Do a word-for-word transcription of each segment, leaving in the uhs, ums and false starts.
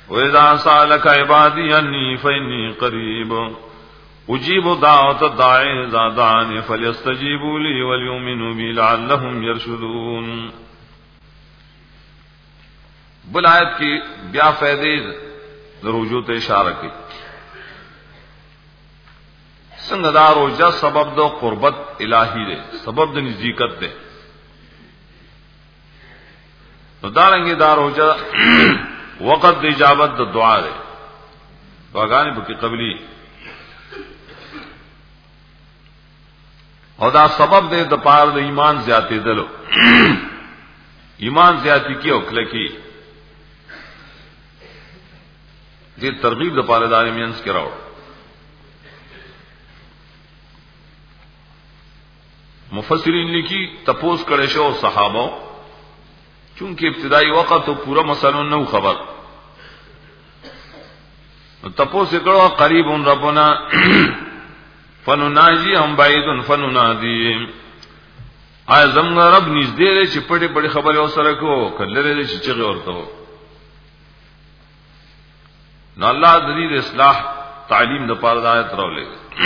وَإِذَا سَأَلَكَ عِبَادِي عَنِّي فَإِنِّي قَرِيبٌ أُجِيبُ دَعْوَةَ الدَّاعِ إِذَا دَعَانِ فَلْيَسْتَجِيبُوا لِي وَلْيُؤْمِنُوا بِي لَعَلَّهُمْ يَرْشُدُونَ. بل آیت کی بیا فائدے رجوع ته اشاره کی. څنګه دا روزه سبب د قربت الہی دی، سبب د نزدېکت دی. نو دا رنګه دا روزه وقت د اجابت د دعا دی. دعاګانې به کې قبلي او دا سبب دی د پاره د ایمان زیاتې دلو. ایمان زیاتی کی او کله کی دې ترغیب د پاره دار مینس کې راو. مفسرین لیکي تپوس کړي شو صحابه چونکه ابتدائی وقت تو پورا مسئلہ نو خبر تپوس کړه قریب ربنا فنناجي هم بعيد فننادي. آیا زمغه رب نږدې دی چې پټې پټې خبرې اوسره کو کله لري چې چغه ورته نو الله د دې اصلاح تعلیم د پاره د آیت راولې.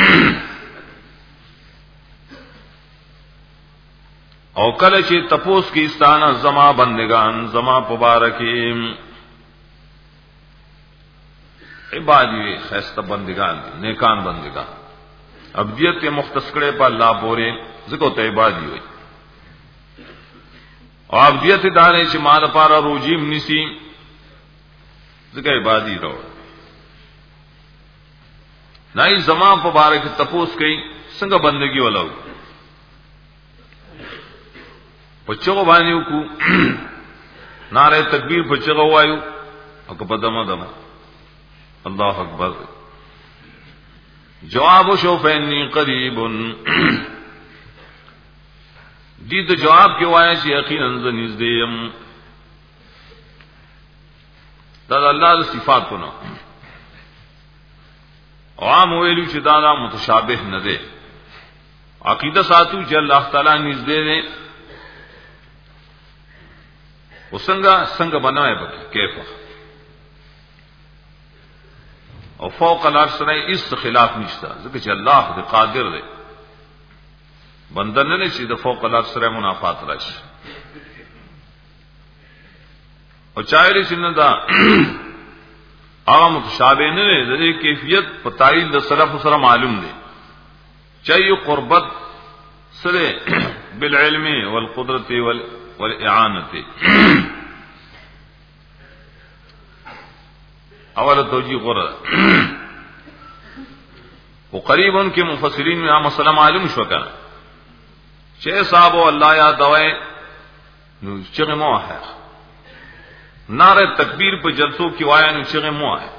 او کله چې تپوس کی استانه زما بندگان زما مبارکیم عبادی خیسته بندگان نیکان بندگان عبدیت مختص کړي په الله پورې ذکر ته عبادی وي. او عبدیت دانه چې مال پاره روجیم نسی ذکر عبادی رو نه زما مبارک تپوس کوي څنګه بندگی ولو پچو باندې وکړو ناره تکبیر پچو وایو او په دمه دمه الله اکبر. جواب شو فإني قریب دې ته جواب کې وایي چې یقینا نږدې يم. دا الله د صفاتونو عام ویلو چې دا متشابه نه دي. عقیده ساتو چې الله تعالی نږدې دی وسنګه څنګه بنوي پکې کیف او فوق العرش نه اس خلاف نشته ځکه چې الله دې قادر دی بنده نه شي د فوق العرش سره منافات راشي. او چایري څنګه دا هغه متشابه نه دی د دې کیفیت په تعین د سلف سره معلوم دی. چایو قربت سره بالعلم والقدرت وال والاعانه اول توجیه غره وقریبا کې مفسرین میں عام مسئلہ معلوم شو کنه چې صاحب الله یا دوای نو چې مو ہے نعره تکبیر په جلسو کې وایي نو چې مو ہے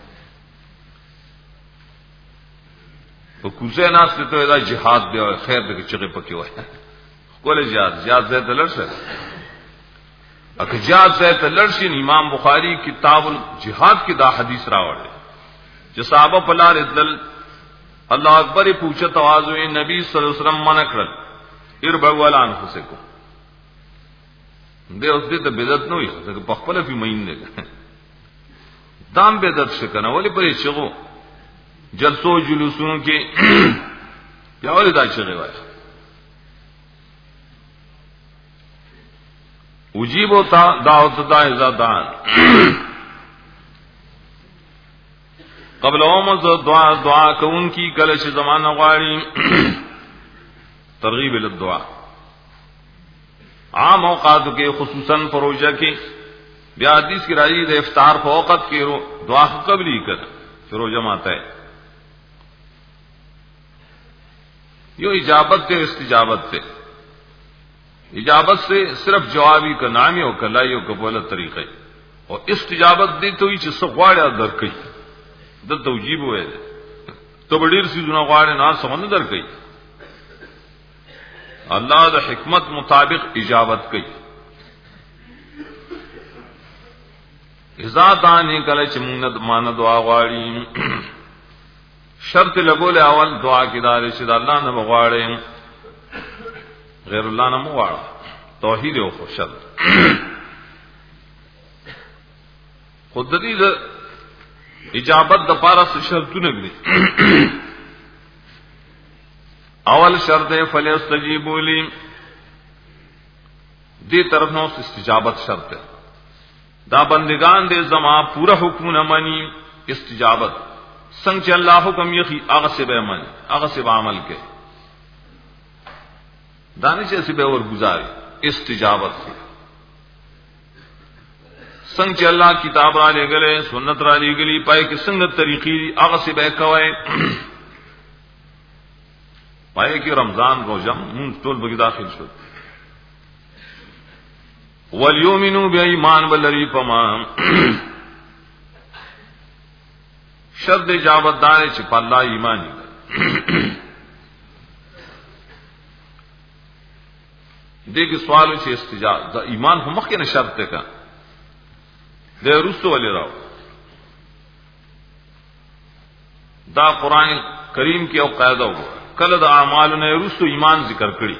او کوزه ناس ته دا jihad دی او خیر دې چې پکې وایي کول جهاد جهاد زید لرسه اګه جهاد زید لرشي. امام بخاری کتاب الجihad کې دا حدیث راوړل چې صحابه په لار ادل الله اکبر پوښتنه تواضع نبی صلی الله علیه وسلم منع کړل اربغوالان حسکو دې اوس دې ته بدعت نه وي ځکه په خپل په مين نه دام بدعت شکنه ولی پرې چغو جلسو جلوسونو کې یا ولې دا چغه وایي اجیبو تا دعوت دا ازادان قبل اومز دعا دعا کون کی کلش زمانہ غاڑی ترغیب للدعا عام اوقات کے خصوصاً پروژہ کی بیا حدیث کی راضی دے افطار په وقت کی دعا قبلی کر شروع جماعت ہے یو اجابت تے استجابت تے اجابت سے صرف جوابی کا نامی او کلائی او قبول طریقہ اور استجابت دی تو چې سغواړه درکې د توجیب وې ته ډیر سي جنا غواړي نه سمند درکې الله د حکمت مطابق اجابت کوي. اذا دانی کله چې موږ مان دعا غواړي شرط لګول اول دعا کې دار چې الله نه غواړي غیر الله نه مواړه توحید او خوشل خود دې اجابت د پاره څه شرطونه دي. اول شرط ہے فلیستجیبوا لی، دی طرف نو استجابت شرط ہے. دا بندگان دے زما پورا حکم نہ منی استجابت سنگ چ اللہ حکم یخی اغه سے بے من اغه سے عمل کے دانش سے بے اور گزارے استجابت سے سنگ چ اللہ کتاب را لے گلے سنت را لے گلی پائے کہ سنت طریقی اغه سے بے کوئے پائے کہ رمضان روزہ من طول بگی داخل شد وَلْيُؤْمِنُوا بِإِيمَانٍ وَالَّذِي فَمَا شرط اجابت دار چ پلا ایمانی دیکھ سوال چ استجابت ایمان هم مخ کے شرط کا دے رسو علی راو دا قرآن کریم کی او قاعدہ ہو کل دا اعمال نے رسو ایمان ذکر کړي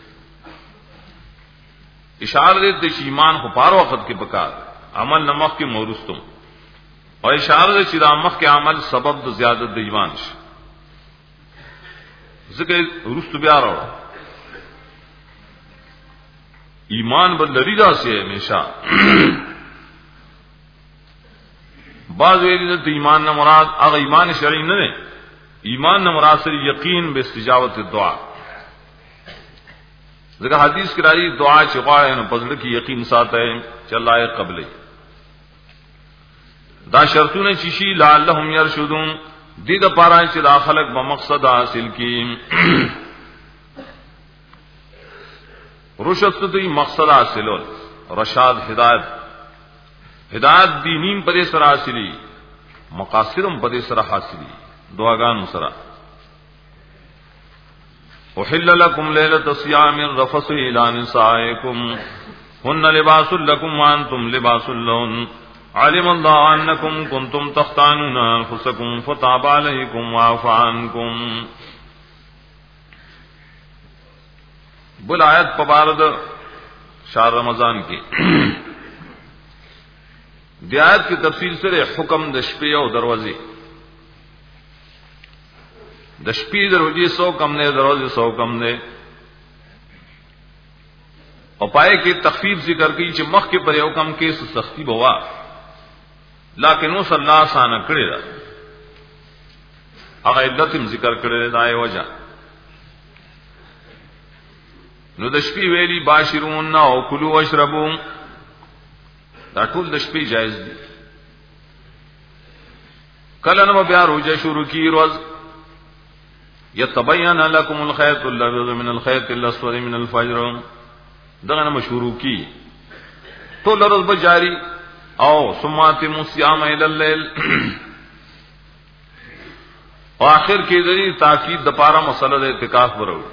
اشارہ دے چې ایمان خو پار وخت کې بکار عمل نمخ کې مورستم اور اشارہ دے چې دا مخ کې عمل سبب د زیادت د ایمان شي ذکر رست بیا راو ایمان بل لري دا سي همیشه بعض ویل د ایمان نه مراد هغه ایمان شرعي نه نه ایمان نه مراد سره یقین به استجابت الدعاء ذکر حدیث کی راضی دعا چغائے نو پزړه کی یقین ساتھ ہے چې الله یې قبلې دا شرطونه چې شي لعلهم يرشدون دې د پاره چې دا خلق به مقصد حاصل کی رشد ته مقصد حاصلول رشاد ہدایت ہدایت دینین پدې سره حاصلی مقاصدم پدې سره حاصلی دعاګانو سره احل لكم ليلة الصيام الرفث إلى نسائكم هن لباس لكم وأنتم لباس لهن علم الله أنكم كنتم تختانون أنفسكم فتاب عليكم وعفى عنكم. بل آیت پبارد شهر رمضان کی دی آیت کی تفصیل سے حکم د شپې او دروازې د شپې دروازې سو کم نه دروازې سو کم نه او پائے کې تخفیف ذکر کی چې مخ کې پر یو کم کې سختی بوا لیکن نو صلی الله سانه کړی دا هغه علت ذکر کړی دا یې وجه نو د شپې ویلي باشرون او کلوا واشربوا دا ټول د شپې جایز دي. کله نو بیا روزه شروع کی روز یتبین لکم الخیط الابیض من الخیط الاسود من الفجر دغه نو شروع کی ټول روز به جاری او ثمات الصيام الى الليل او اخر کې د تاکید د پاره مسله د اعتکاف ورو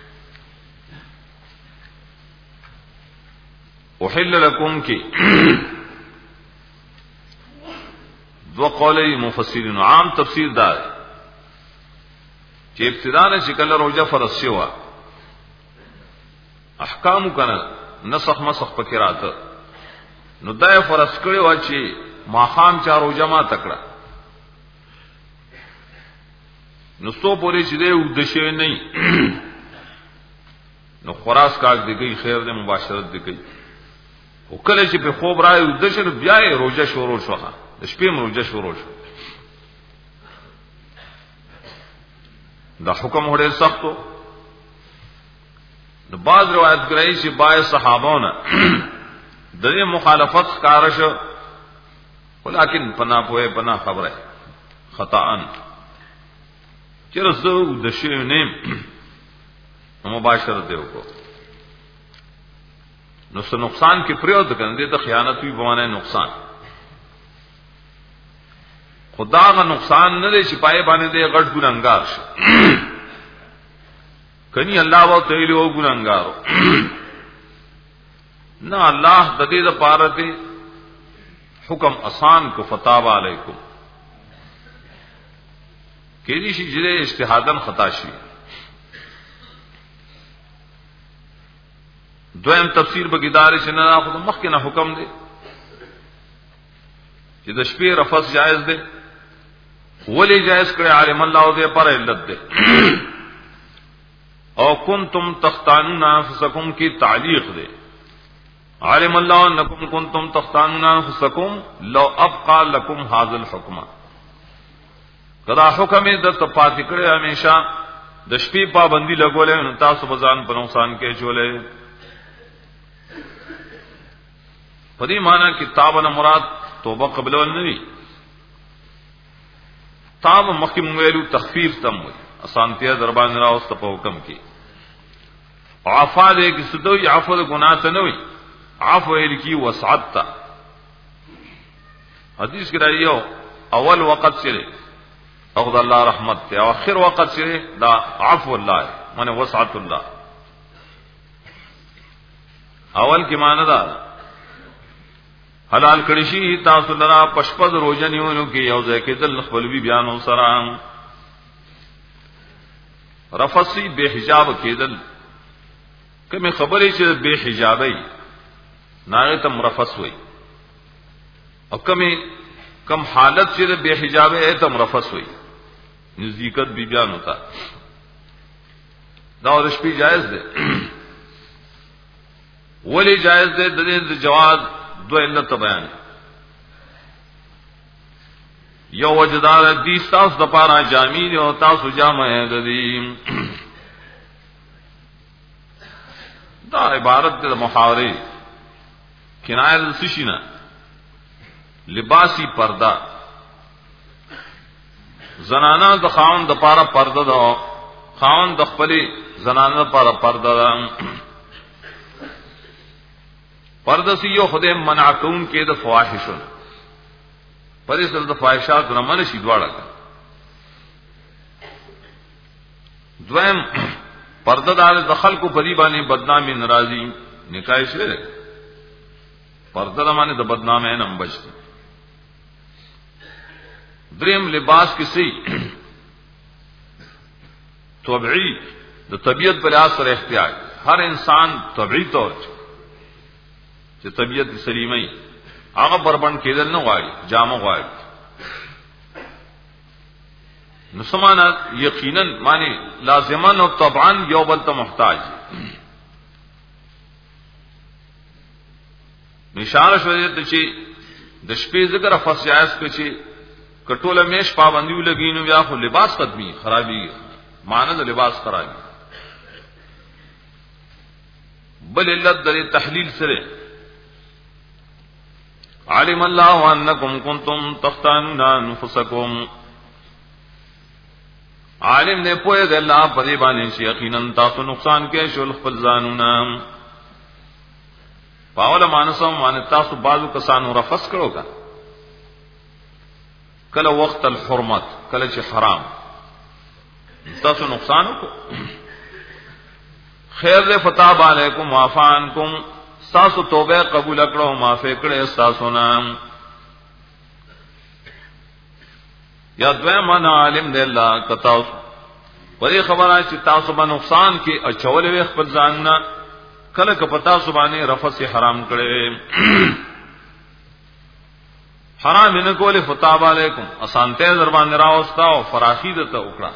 احل لكم کی دو قولی مفسرین عام تفسیر دار چې ابتدا نه شکل روزه فرض شوه احکام کنه نسخ مسخ پکې راته نو دای فرض کړي و چې ماخام چا روزه ما تکړه نو سو پوری چې دې ود شي نه نو خراس کاګ دیږي خیر دې مباشرت دیږي او کله چې په خوب راي ود شي بیا یې روزه شروع شوه د شپې روزه شروع شوه دا حکم هډه سختو د بعض روایت ګرای چې بای صحابونه دغه مخالفت کارش ولیکن پنا پوهه پنا خبره خطاان چرته د شی نیم مباشرت دیو کو نو څه نقصان کې پریو د کنده ته خیانت وی بمانه نقصان خدا غا نقصان نه دی چې پای باندې دی غټ ګناګار شي کني الله و تعالی او ګناګارو نہ اللہ د دې لپاره دی حکم آسان کو فتاب علیکم کېږي چې جره اجتهادن خطا شي. دویم تفسیر بګیدار چې نه خود مخکنه حکم دی چې د شپې رفث جائز دی ولی جائز کړه عالم الله دې پر علت دې او کنتم تختانون انفسکم کی تعلیق دے عالم اللہ انکم کنتم تختانون انفسکم لو ابقى لکم هذا الحکم کدا حکم د تپات کړه ہمیشہ د شپې پابندی لګولې نو تاسو بزان په نقصان کې چولې پدې معنا کتابنا مراد توبه قبل ولنوي تاب مخکې مونږ ویلو تخفیف تم وي اسانتیا دربان راوست په حکم کې عفا دې کې ستوي عفو د ګناه ته نه وي عفو یې کی وسعت تا حدیث کې راځي اول وخت سره او د الله رحمت ته او اخر وخت سره دا عفو الله معنی وسعت الله اول کې معنی دا حلال کړي شي تاسو لرا پشپد روزنیونو کې یو ځای کې دل خپلوي بیان او سلام رفسی بے حجاب کېدل کومه خبرې چې بے حجابي ناغه تم رفس وي او کومه کم حالت چې بے حجابه تم رفس وي نزدېکت بی بیان ہوتا دا د شپې جائز ده ولی جائز ده د دې جواز دو علت بیان یو وجدار دي تاسو د پاره جامین او تاسو جامه ده دي دا عبارت د محاورې کنایه سشینا لباسی پردا زنانا د خاون د پاره پرده ده خاون د خپل زنانه لپاره پرده ده پرده سی یو خدای منع کون کې د فواحشن پرې سره د فواحشات نه منشي دواړه دویم پرده دار د خلکو په دی باندې بدنامي ناراضي نکای شوه پرده باندې د بدنامۍ نه بچ دریم لباس کسی طبعی د طبیعت پر اثر احتیاج ہر انسان طبعی طور چې طبیعت سلیمه هغه بربند کېدل نه غواړي جامه غواړي نو سمانا یقینا معنی لازمان او طبعا یو بل ته محتاج نشانه شوی ته چې د شپې ذکر فسیاس کې چې کټوله میش پابندی ولګینو بیا خو لباس قدمی خرابي معنی د لباس خرابي بل علت در تحلیل سره علم الله انکم کنتم تختانون انفسکم عالم نے پوهه د الله په دې باندې چې یقینا تاسو نقصان کې شول خپل ځانونه پاول مانسو مان تاسو بعضو کسانو رفس کړو کا کله وخت الحرمت کله چې حرام تاسو نقصان وکړو خیر دې فتاب علیکم وافانکم تاسو توبه قبول کړو معافی کړې تاسو نام یا دویم انا عالم دې الله کتاو پرې خبره چې تاسو باندې نقصان کې اچول وي خپل ځان نه کله که پتا سبحانه رفس حرام کړي حرام نه کولې فتاب علیکم اسانته دربان راوستا او فراخی دته وکړه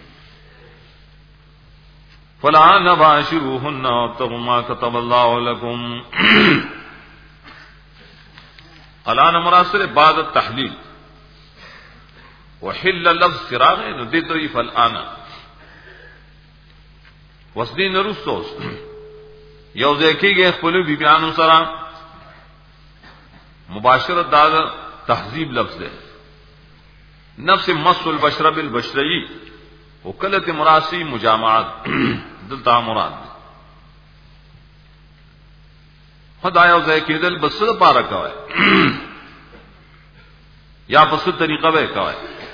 فلا نباشروهن وتما كتب الله لكم الان مراسل بعد التحلیل وحل لفظ سراغ نو دته فالان وسدین رسوس یو ځکهږي خپل بیبيانو سره مباشرت دا تهذیب لفظ ده نفس مس البشر بالبشری وکلت مراسی مجامعات دلتا مراد خدای او ځکه دل بس لپاره کوي یا په څه طریقه به کوي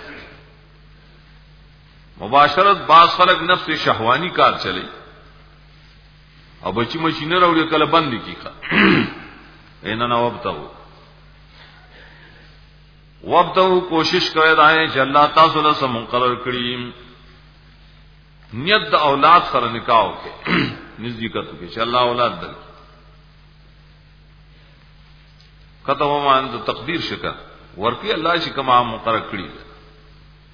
مباشرت باز خلق نفس شهوانی کار چلی او بچی مشینه راوړي کله بند کیخه اینا نو وبتو وبتو کوشش کوي دا چې الله تاسو له سم مقرر کړی نیت د اولاد سره نکاح وکړي نزدېکت وکړي چې الله اولاد درکړي کته ومان د تقدیر شکا ورکی الله چې کما مقرر کړی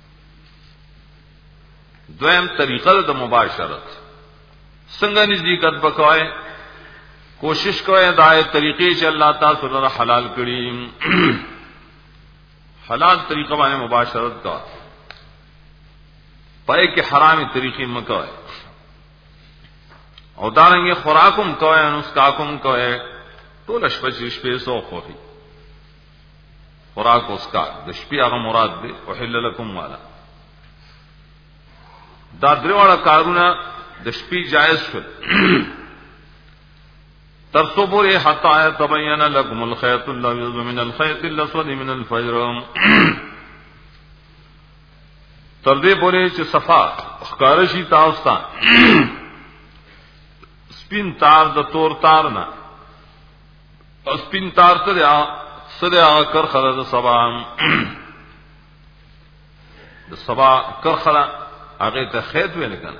دویم طریقه د مباشرت څنګه نزدېکت وکوي کوشش کوئ دای طریقې چې الله تعالی سره حلال کړی حلال طریقه باندې مباشرت کا پای کې حرامي طریقې مکوئ او دارنګه خوراکم کوئ ان اس کاکم کوئ ټول شپه شپې سو خوخي خوراک اس کا د شپې هغه مراد دی او حل لكم والا دا درواړه کارونه د شپې جائز شول ترسو پوری حتی تبین لکم الخیط الابیض من الخیط الاسود من الفجر تر دې پوری چې صفا خکارشی تاسو سپین تار د تور تار نه سپین تار ته سره کر خلا د سبا د سبا کر خلا هغه ته خیط ویل کنه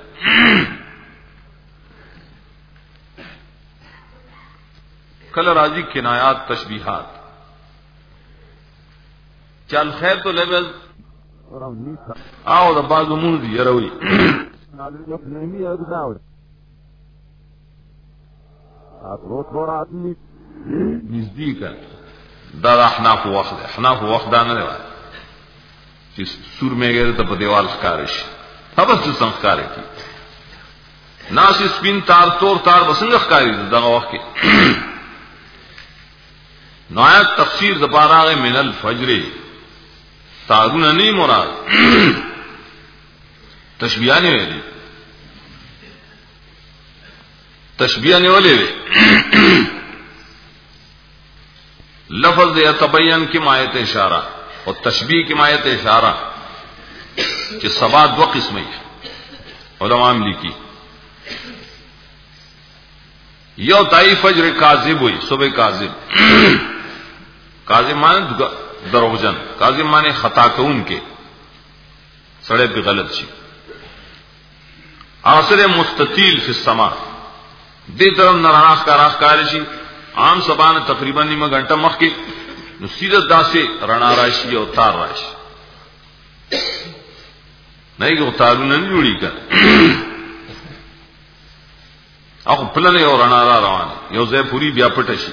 کل راضی کنایات تشبیہات چل خیر تو لبز آو دا بازو منزی یروی نزدیک دا دا احناف وقت احناف وقت دانا دے چی سور میں گئے تا پا دیوال خکارش حبس جو سن خکارے کی ناسی سپین تار تور تار بسنگ خکاری دا وقت کے نایت تفسیر زباراغ من الفجر تارون نہیں مراد تشبیہانے والے تشبیہانے والے لفظ یتبین کی مایت اشارہ اور تشبیہ کی مایت اشارہ کہ سبا دو قسم ہے علماء لکھی یو تائی فجر کاذب ہوئی صبح کاذب کاذب مانے دروغجن کاذب مانے خطا کون کے سڑے پہ غلط شی عصر مستطیل فی السماء دے طرف نراخ کا راخ کارشی عام سبان تقریبا نیمہ گھنٹہ مخ کے نصیرت دا سے رنا راشی اور تار راشی نہیں کہ تارو نہیں جوڑی کر اخو پلنے اور رنا را روان یو زے پوری بیا پٹشی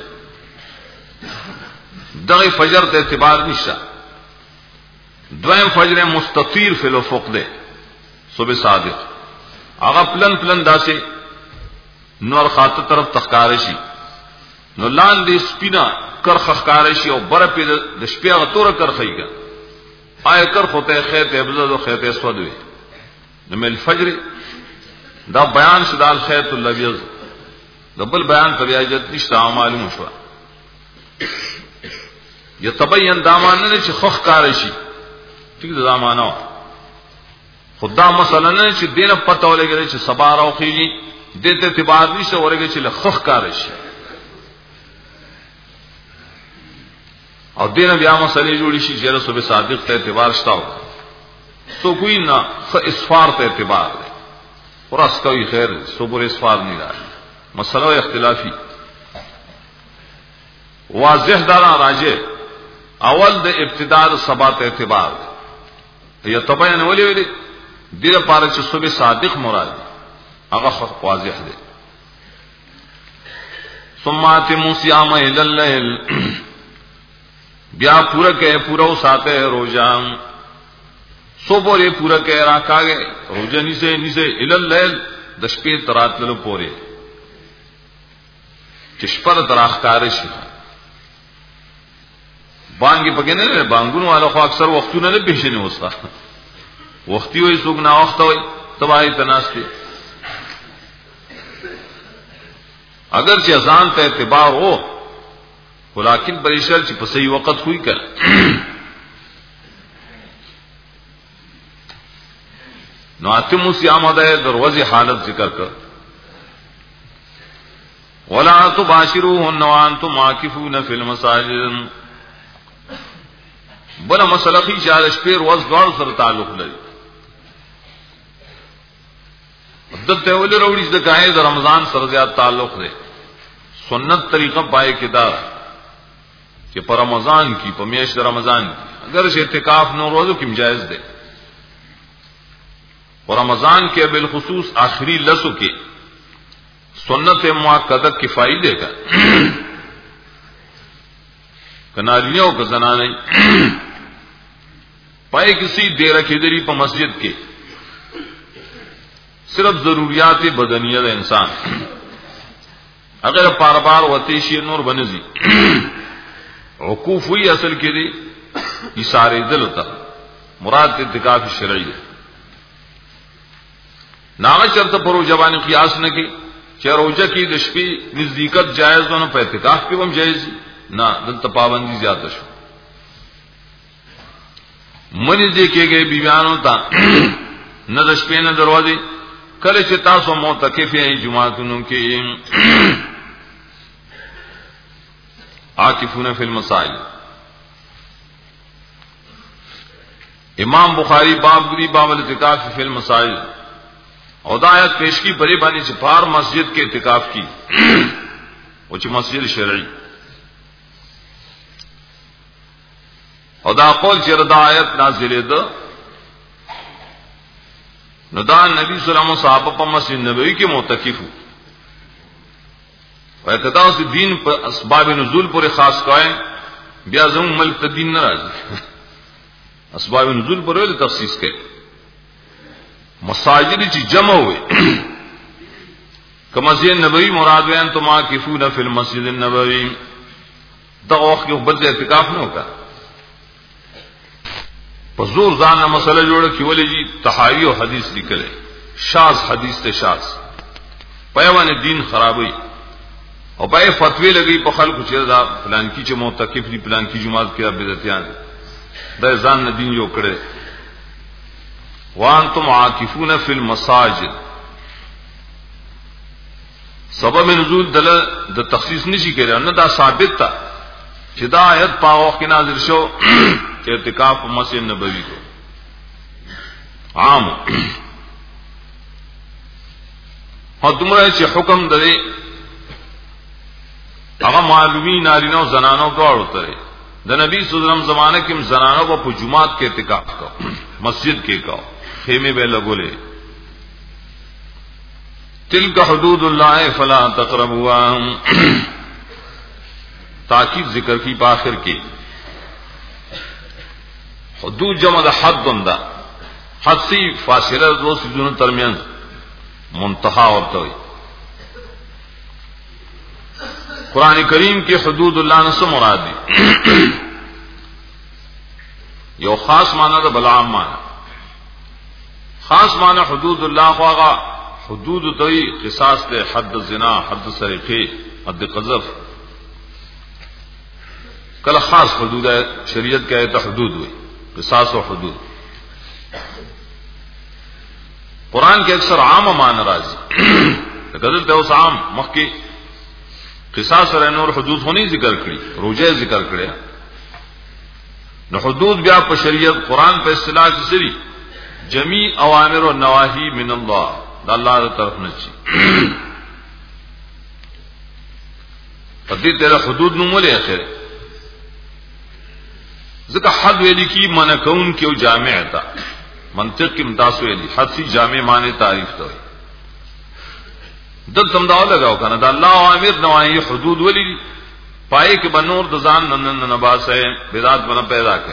دغی فجر تے اعتبار نشا دویم فجر مستطیر فی الافق دے صبح صادق آغا پلن پلن دا سے نور خاطر طرف تخکارشی نو لان دے سپینا کر خخکارشی او بر پی دا شپی آغا طور کر خی گا آئے کر خطے خیط ابزد و خیط اسود وی نمی الفجر دا بیان شدہ الخیط اللبیض دا بل بیان پر بیاجت نشتا معلوم شوا یتبین دامانه نه چې خخ کارشي ٹھیک ده دامانه خدا مثلا نه چې دینه پته ولګي چې سبا راوخیږي دته اعتبار نشته ورګي چې خخ کارشي او دینه بیا مسلې جوړی شي چې رسول صادق ته اعتبار شته تو کوئی نه خ اسفار ته اعتبار ده ورس کوي خیر صبر اسفار نه راځي مسله اختلافي واضح دارا راجه اول د ابتداء ثبات اعتبار یا تبین ولی ولی دیر پاره چې صبح صادق مراد هغه واضح دی ثم اتموا صيام الى الليل بیا پورا کې پورا ساته روزہ صبح یې پورا کې راکاګه روزہ نيسه نيسه الى الليل د شپې تراتلو پورې چې شپه دراخکار شي بانګي پکې نه بانګونو والا خو اکثر وختونه نه پېښنه وستا وختي وي څوک نه وخت وي تباہی تناسته اگر چې اذان ته اعتبار ہو ولیکن پریشر چې په صحیح وخت ہوئی کړ نو اتمو صيام ده دروازه حالت ذکر کړ ولا تباشروهن وانتم عاكفون في المساجد بل مسله کی چارش پیر وز غاړ سره تعلق لري دته ولې وروړي د کاه د رمضان سره زیات تعلق دی سنت طریقہ پائے کې دا چې پر رمضان کی په میاشت رمضان کی اگر چې اعتکاف نو روزو کې جائز دی اور رمضان کے بالخصوص آخری لسو کے سنت مؤکدہ کفائی دے گا کناریوں کا زنانے پائے کسی دیر کھدری پر مسجد کے صرف ضروریات بدنیت انسان اگر پار بار وتیشی نور بنزی وقوف ہوئی اصل کے دی اشارے دل ہوتا مراد اتقاف شرعی ہے نام چرت پرو جوانی قیاس نہ کی چروجہ کی دشپی نزدیکت جائز ہونا پہ اتقاف کی ہم جائز نہ دلتا پابندی زیادہ شو منی دیکھے گئے بیویان ہوتا نہ دشپی نہ دروازے کل چتاسو موتقف ہیں جماعتوں کے عاکفون فی المساجد امام بخاری باب گری باب الاعتکاف فی المساجد اور آیت پیش کی بری بانی سے پار مسجد کے اعتکاف کی وہ چی مسجد شرعی اور دا قول چردا آیت نازل دا ندا نبی صلی اللہ علیہ وسلم صحابہ پر مسجد نبوی کے معتکف ہو اور اقتدا سے دین پر اسباب نزول پر خاص قائم بیا زمون ملک دین ناراض اسباب نزول پر ویل تخصیص کے مساجد چی جمع ہوئے کہ مسجد نبوی مراد وین تو ماکفون فی المسجد النبوی دا وقت کے بلد اعتکاف نہ ہوگا زور زاننا مسئلہ جوڑا کہ ولی جی تحاوی و حدیث نکلے شاذ حدیث تے شاذ پیوان دین خراب ہوئی اور پائے فتوی لگئی پا خلق چیر دا پلان کی چے معتکف دی پلان کی جماعت کی بدعتیان دا زان نا دین جو کرے وانتم عاکفون فی المساجد سبب نزول دل دا تخصیص نشی کرے انہا دا ثابت تا چی دا آیت پا وقت نازل شو اعتکاف مسجد نبوی کو عام اور تمہرا چی حکم دے اگر معلومی نارینوں زنانوں کا ہوتا ہے دا نبی صلی اللہ علیہ وسلم زمانے کے زنانوں کو جماعت کے اعتکاف کا مسجد کے کا خیمے بے لگولے تلک حدود اللہ فلا تقربوها تاکید ذکر کی باخر کی حدود جمع دا حد بندہ حد سی فاصلہ دو سیزون ترمیان منتہا ہوتا ہوئی قرآن کریم کی حدود اللہ نے سے مراد دی یو خاص معنی دا بلعام معنی خاص معنی حدود اللہ خواہا حدود دوئی قصاص دے حد زنا حد سرقے حد قذف کل خاص حدود ہے شریعت کے آیت حدود ہوئی قصاص و حدود قرآن کے اکثر عام معنی راضی گزلتے اس عام مخی قصاص رہنے اور حدود ہونی ذکر کری روجے ذکر کرے نہ حدود بیا پر شریعت قرآن پہ اصطلاح کی سری جمی اوامر و نواہی من اللہ دا اللہ دا طرف نچی پتی تیرا حدود نمولے خیر ذکر حد ویلی کی منع کون کیوں جامع تھا منطق کی متاثر ویلی حد سی جامع معنی تعریف تو دل تمداؤ لگاؤ کہنا دا اللہ عامر نوائی حدود ولی پائے کہ بنور دزان ننن نباس ہے بیدات بنا پیدا کہ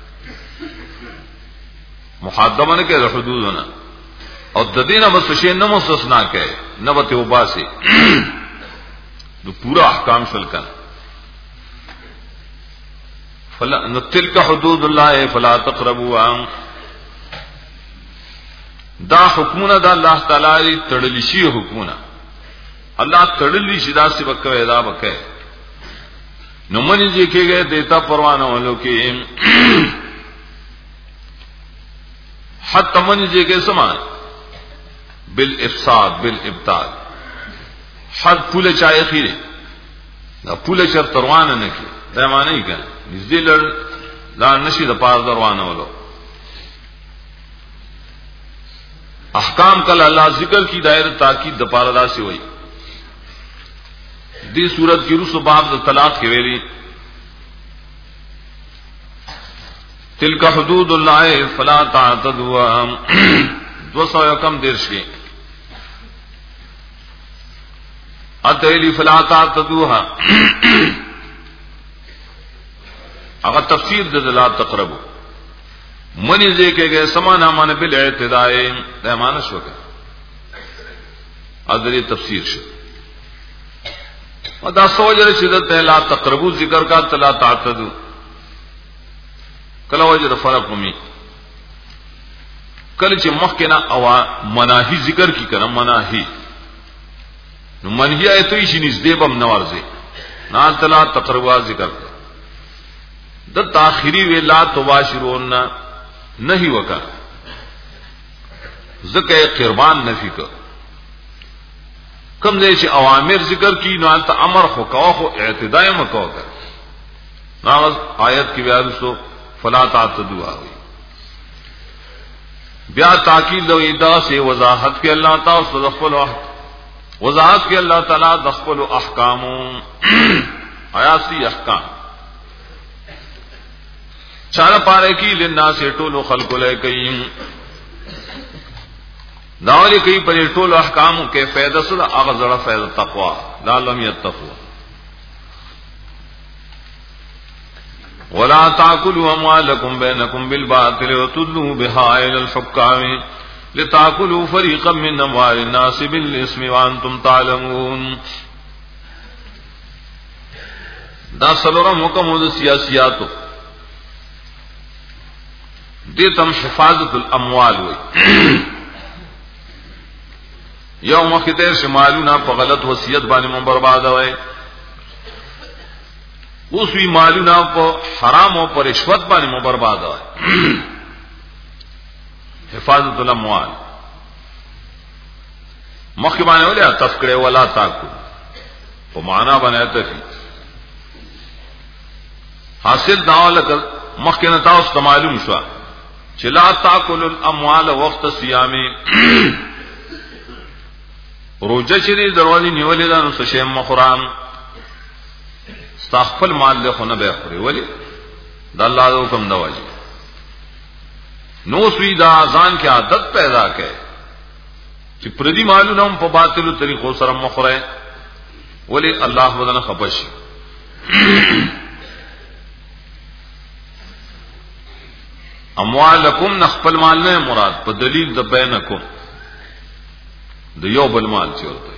محادہ بنا کہ حدود ہونا اور ددینہ بسشے نہ مستثنا کہ نہ بتوبہ سے جو پورا احکام شلکن فلا تلک حدود اللہ فلا تقربوها دا حکمنا دا اللہ تعالی تڑلشی حکمنا اللہ تڑلی شدا سے بکوے ادا بکے نمنی دیکھے گئے دیتا پروانہ والوں کے حد تمنی جے کے سمان بالافساد بالابطال حد پھولے چاہے خیرے دا پھولے چر تروانہ نکی دائمانہ ہی کہنا نزدی لڑ لار نشی دا پار دروانہ والوں احکام کل اللہ ذکر کی دائر تاکید دا پار ادا سے ہوئی دی صورت کی رسو باب دا طلاق کے ویلی تلک حدود اللہ فلا تعتدوها دو سو کم دیرش کې اتیلی فلا تعتدوها اگر تفسیر د لا تقربوا منی ذکر گئے سمانا من بالاعتداء ده معنی شو کہ ادری تفسیر شو ودا سوجر شدت لا تقربوا ذکر کا تلا تعتدوا کله وجه فرق ومي کله چې مخکنا او مناهی ذکر کی کنه مناهی نو منهی ایتوی شي نږدې بم نورځي نا تلا تقربوا ذکر د تاخيري ویلا تباشرون نہیں وکا ذکر قربان نفی کا کم دے چھ اوامر ذکر کی نو انت امر خو کو خو اعتداء مکو کر ناغذ آیت کی بیان سو فلا تعتدوا ہوئی بیا تاکید لو ادا سے وضاحت کے اللہ تعالی صدقل وضاحت کے اللہ تعالی دخل احکام آیاتی احکام چارہ پارے کی للناس ټولو خلق لے کئ داولی کئی پر ټولو احکام کے فائدہ سره اغزړه فائدہ تقوا لا لم يتقوا ولا تاكلوا اموالكم بينكم بالباطل وتدلوا بها الى الحكام لتاكلوا فريقا من اموال الناس بالاسم وانتم تعلمون دا سلورم حکم د سیاسياتو دیتم حفاظت الاموال ہوئی یوم وقتیر شمالونا پا غلط وصیت بانی من برباد ہوئے اسوی مالونا پا حرام و پر رشوت بانی من برباد ہوئے حفاظت الاموال مخبانے ہو لیا تفکڑے ولا تاکو وہ معنی بنے تفی حاصل دعوی لکر مخکنتا اس معلوم شوا چلا تاکل الاموال وقت صیامی روجہ چری دروازی نیولی دا نو سشیم مخرام استغفل مال لے خونه بے خوری ولی دا اللہ دا حکم دا واجی نو سوی دا آزان کی عادت پیدا کے چی پردی مالو نام پا باطلو طریقو سرم مخورے ولی اللہ بدن خبشی اموالکم نخپل مال نه مراد په دلیل د بینکم د یو بل مال چورته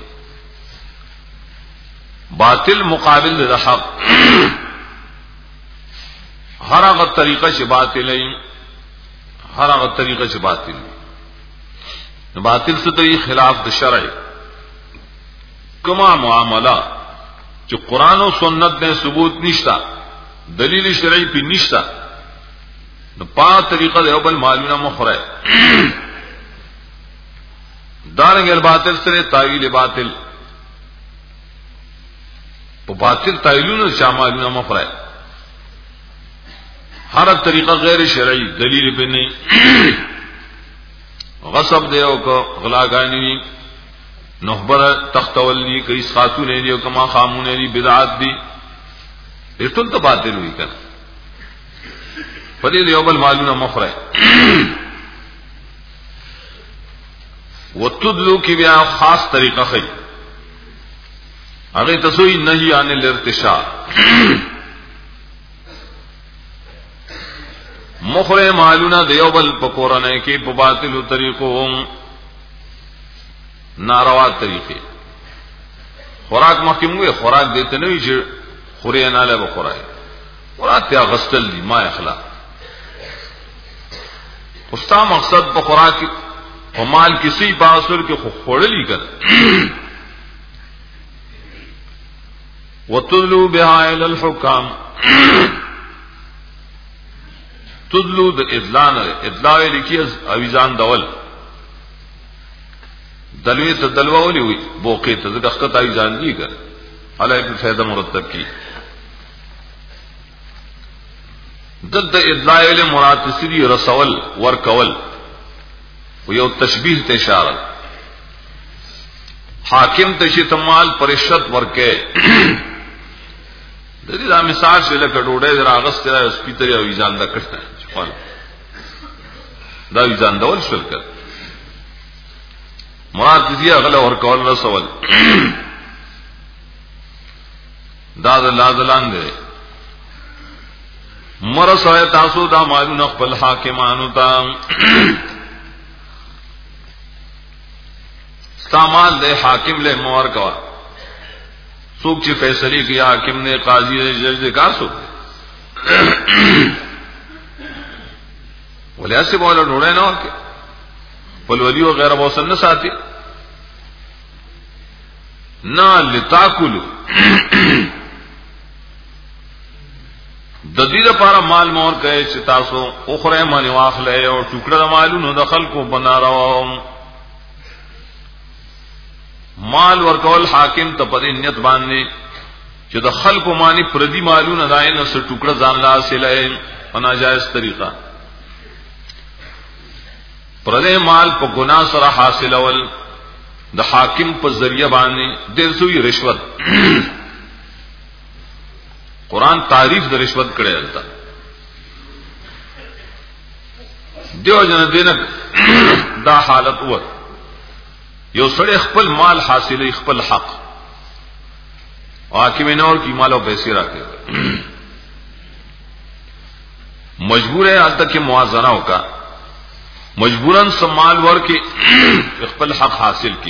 باطل مقابل د حق هر هغه طریقه چې باطل ای هر هغه طریقه چې باطل ای باطل څه ته خلاف د شرع کما معاملہ چې قران او سنت نے ثبوت نشتا دلیل شرعی په نشتا نو پا طریقہ دے بل معلومہ مخرے دارنگ الباطل سرے تاویل باطل پا باطل تاویلون شاہ معلومہ مخرے ہر طریقہ غیر شرعی دلیل پہ نہیں غصب دے او کو غلاگانی نحبر تختول دی کئی خاتون دی او کما خامون دی بدعات دی یہ تل تو باطل ہوئی کر فدی دیوبل معلومہ مخرے وتدلو کی بیا خاص طریقہ خی اگر تسوئی نہیں عن الارتشاء مخرے معلومہ دیوبل پکورنے کی باطل طریقوں ناروا طریقے خوراک محکم ہوئے خوراک دیتے نہیں جو خورے نالے بخورائے خوراک تیا غسل دی ما اخلاق استا مقصد په خوراک او مال کسی باصر کې خوړلی کړ وتدلو بها الى الحكام تدلو د ادلان ادلاء لیکي اویزان دول دلوی ته دلوولي وي بوقي ته دغه اویزان دی کړ علی په فائدہ مرتب کی دد ادلاء له مراد سری رسول ورکول و یو تشبیه ته اشاره حاکم ته تمال پرشت ورکه د دې د مثال شله کډوډه دراغست را سپیتر او ایجان دا کړه دا ایجان ډول شول کړ مراد دې غله ور کول رسول دا د لازلان دی مرسوي تاسو دا مالونه خپل حاکمانو ته استعمال دے حاکم لے مور کوا سوک چی فیصلی کی حاکم نے قاضی نے جج نے کہا سو ولی ایسے بولا ڈھوڑے نہ ہو کے پلولی وغیرہ بوسن نہ ساتھی نہ لتاکلو ددید پارا مال مور کہے چتاسو اخرے من واخلے اور ٹکڑا مالونو دخل کو بنا رہا مال ورکول حاکم ته په نیت باندې چې د خلکو مانی پردي مالونه داینه سره ټوکړه ځان لا حاصله په ناجایز طریقه پردي مال په ګناه سره حاصلول د حاکم په ذریعہ باندې د سوی رشوت قرآن تعریف د رشوت کړی دی دیو جن دینک دا حالت و یو سړی خپل مال حاصلې خپل حق حاکم نور کی مال او پیسې راکړي مجبور ہے حالت کې موازنه وکا مجبورن سمال ورکي خپل حق حاصل کی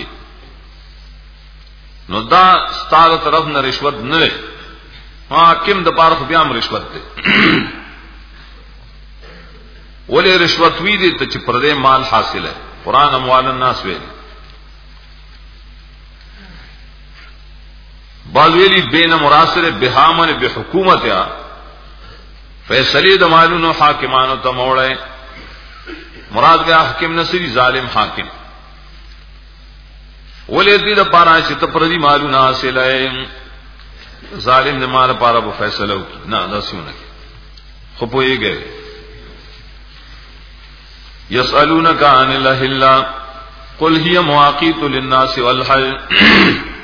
نو دا ستاره طرف نه رشوت نه لري حاکم د پاره بیا هم رشوت ده ولې رشوت وی دي ته چې پردې مال حاصله قرآن اموال الناس ویل باویلی بین مراسل بهامن بحکومتیا فیصله د مالونو حاکمانو ته موړی مراد بیا حاکم نصری ظالم حاکم ولې دې د پاره چې ته پردي مالونه حاصله ظالم نه مال پاره په فیصله وکړي نه دا سونه خو پويږي يسألونك عن الأهلة قل هي مواقيت للناس والحج